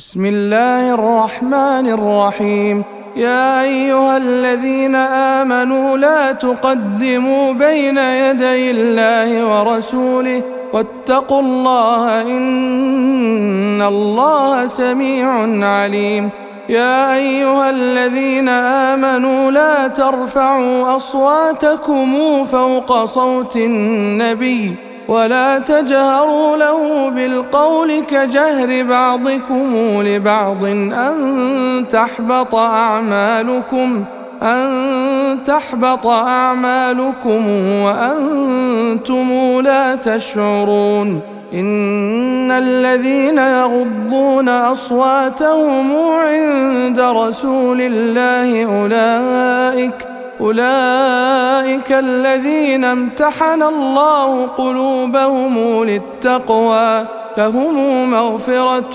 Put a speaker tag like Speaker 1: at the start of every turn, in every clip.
Speaker 1: بسم الله الرحمن الرحيم. يا أيها الذين آمنوا لا تقدموا بين يدي الله ورسوله واتقوا الله إن الله سميع عليم. يا أيها الذين آمنوا لا ترفعوا أصواتكم فوق صوت النبي ولا تجهروا له بالقول كجهر بعضكم لبعض أن تحبط أعمالكم وأنتم لا تشعرون. إن الذين يغضون أصواتهم عند رسول الله أولئك الذين امتحن الله قلوبهم للتقوى لهم مغفرة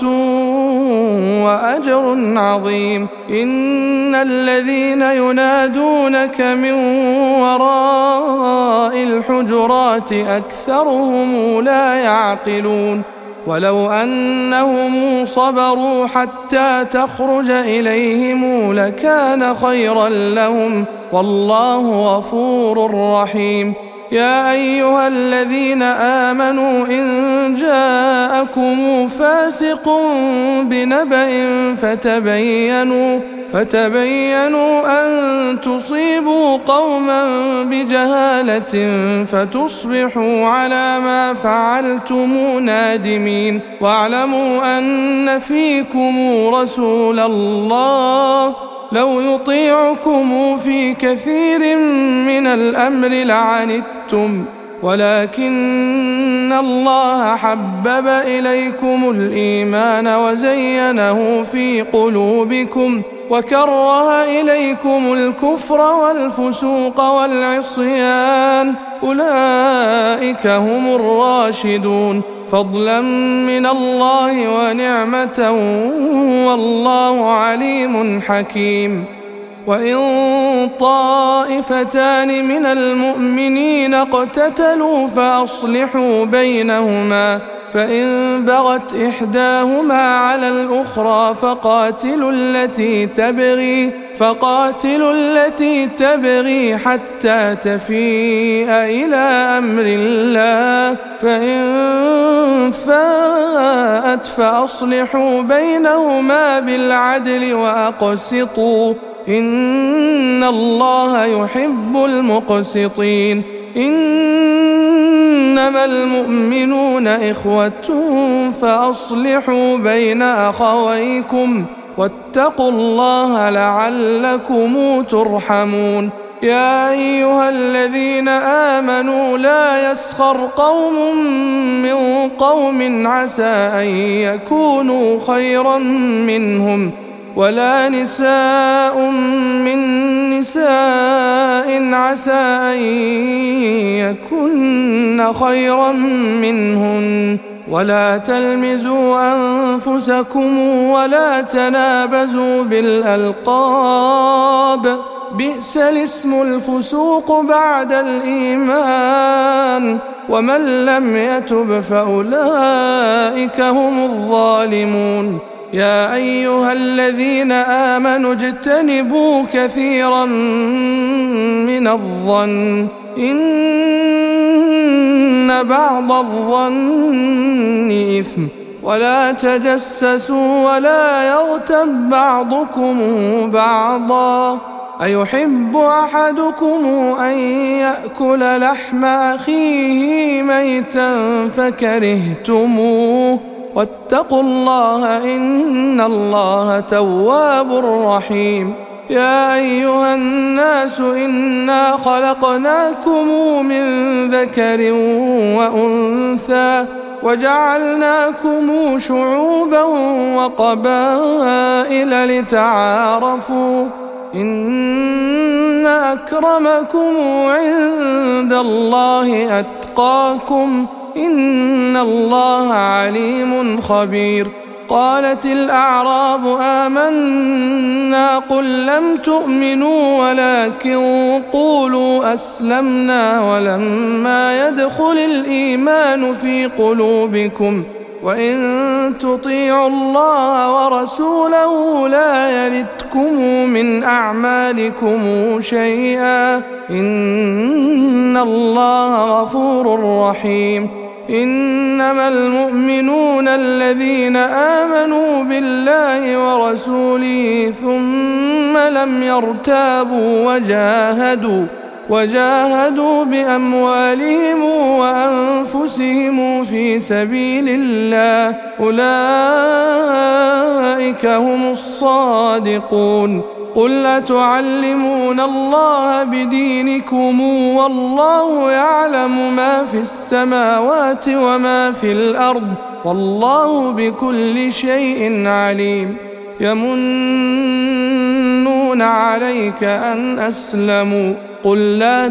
Speaker 1: وأجر عظيم. إن الذين ينادونك من وراء الحجرات أكثرهم لا يعقلون. ولو أنهم صبروا حتى تخرج إليهم لكان خيرا لهم والله غفور رحيم. يا أيها الذين آمنوا إن جاءكم فاسق بنبأ فتبينوا أن تصيبوا قوما بجهالة فتصبحوا على ما فعلتم نادمين. واعلموا أن فيكم رسول الله لو يطيعكم في كثير من الأمر لعنتم ولكن الله حبب إليكم الإيمان وزينه في قلوبكم وكره إليكم الكفر والفسوق والعصيان أولئك هم الراشدون فضلا من الله ونعمة والله عليم حكيم. وإن طائفتان من المؤمنين اقتتلوا فأصلحوا بينهما فإن بغت إحداهما على الأخرى فقاتلوا التي تبغي حتى تفيء إلى أمر الله فإن فاءت فأصلحوا بينهما بالعدل وأقسطوا إن الله يحب المقسطين. إنما المؤمنون إخوة فأصلحوا بين أخويكم واتقوا الله لعلكم ترحمون. يا أيها الذين آمنوا لا يسخر قوم من قوم عسى أن يكونوا خيرا منهم ولا نساء من نساء عسى أن يكن خيرا منهن ولا تلمزوا أنفسكم ولا تنابزوا بالألقاب بئس الاسم الفسوق بعد الإيمان ومن لم يتب فأولئك هم الظالمون. يا أيها الذين آمنوا اجتنبوا كثيرا من الظن إن بعض الظن إثم ولا تجسسوا ولا يغتب بعضكم بعضا أيحب أحدكم أن يأكل لحم أخيه ميتا فكرهتموه واتقوا الله إن الله تواب رحيم. يا أيها الناس إنا خلقناكم من ذكر وأنثى وجعلناكم شعوبا وقبائل لتعارفوا إن أكرمكم عند الله أتقاكم إن الله عليم خبير. قالت الأعراب آمنا قل لم تؤمنوا ولكن قولوا أسلمنا ولما يدخل الإيمان في قلوبكم وإن تطيعوا الله ورسوله لا يلتكم من أعمالكم شيئا إن الله غفور رحيم إنما المؤمنون الذين آمنوا بالله ورسوله ثم لم يرتابوا وجاهدوا بأموالهم وأنفسهم في سبيل الله أولئك هم الصادقون قل أتعلمون الله بدينكم والله يعلم ما في السماوات وما في الأرض والله بكل شيء عليم يمنون عليك أن أسلموا قل لا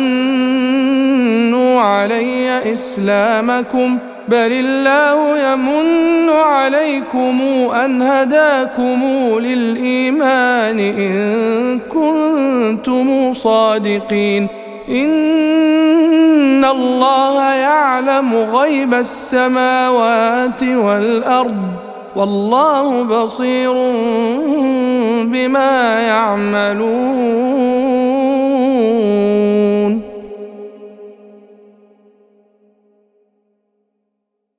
Speaker 1: تمنوا علي إسلامكم بل الله يمن عليكم أن هداكم للإيمان إن كنتم صادقين إن الله يعلم غيب السماوات والأرض والله بصير بما يعملون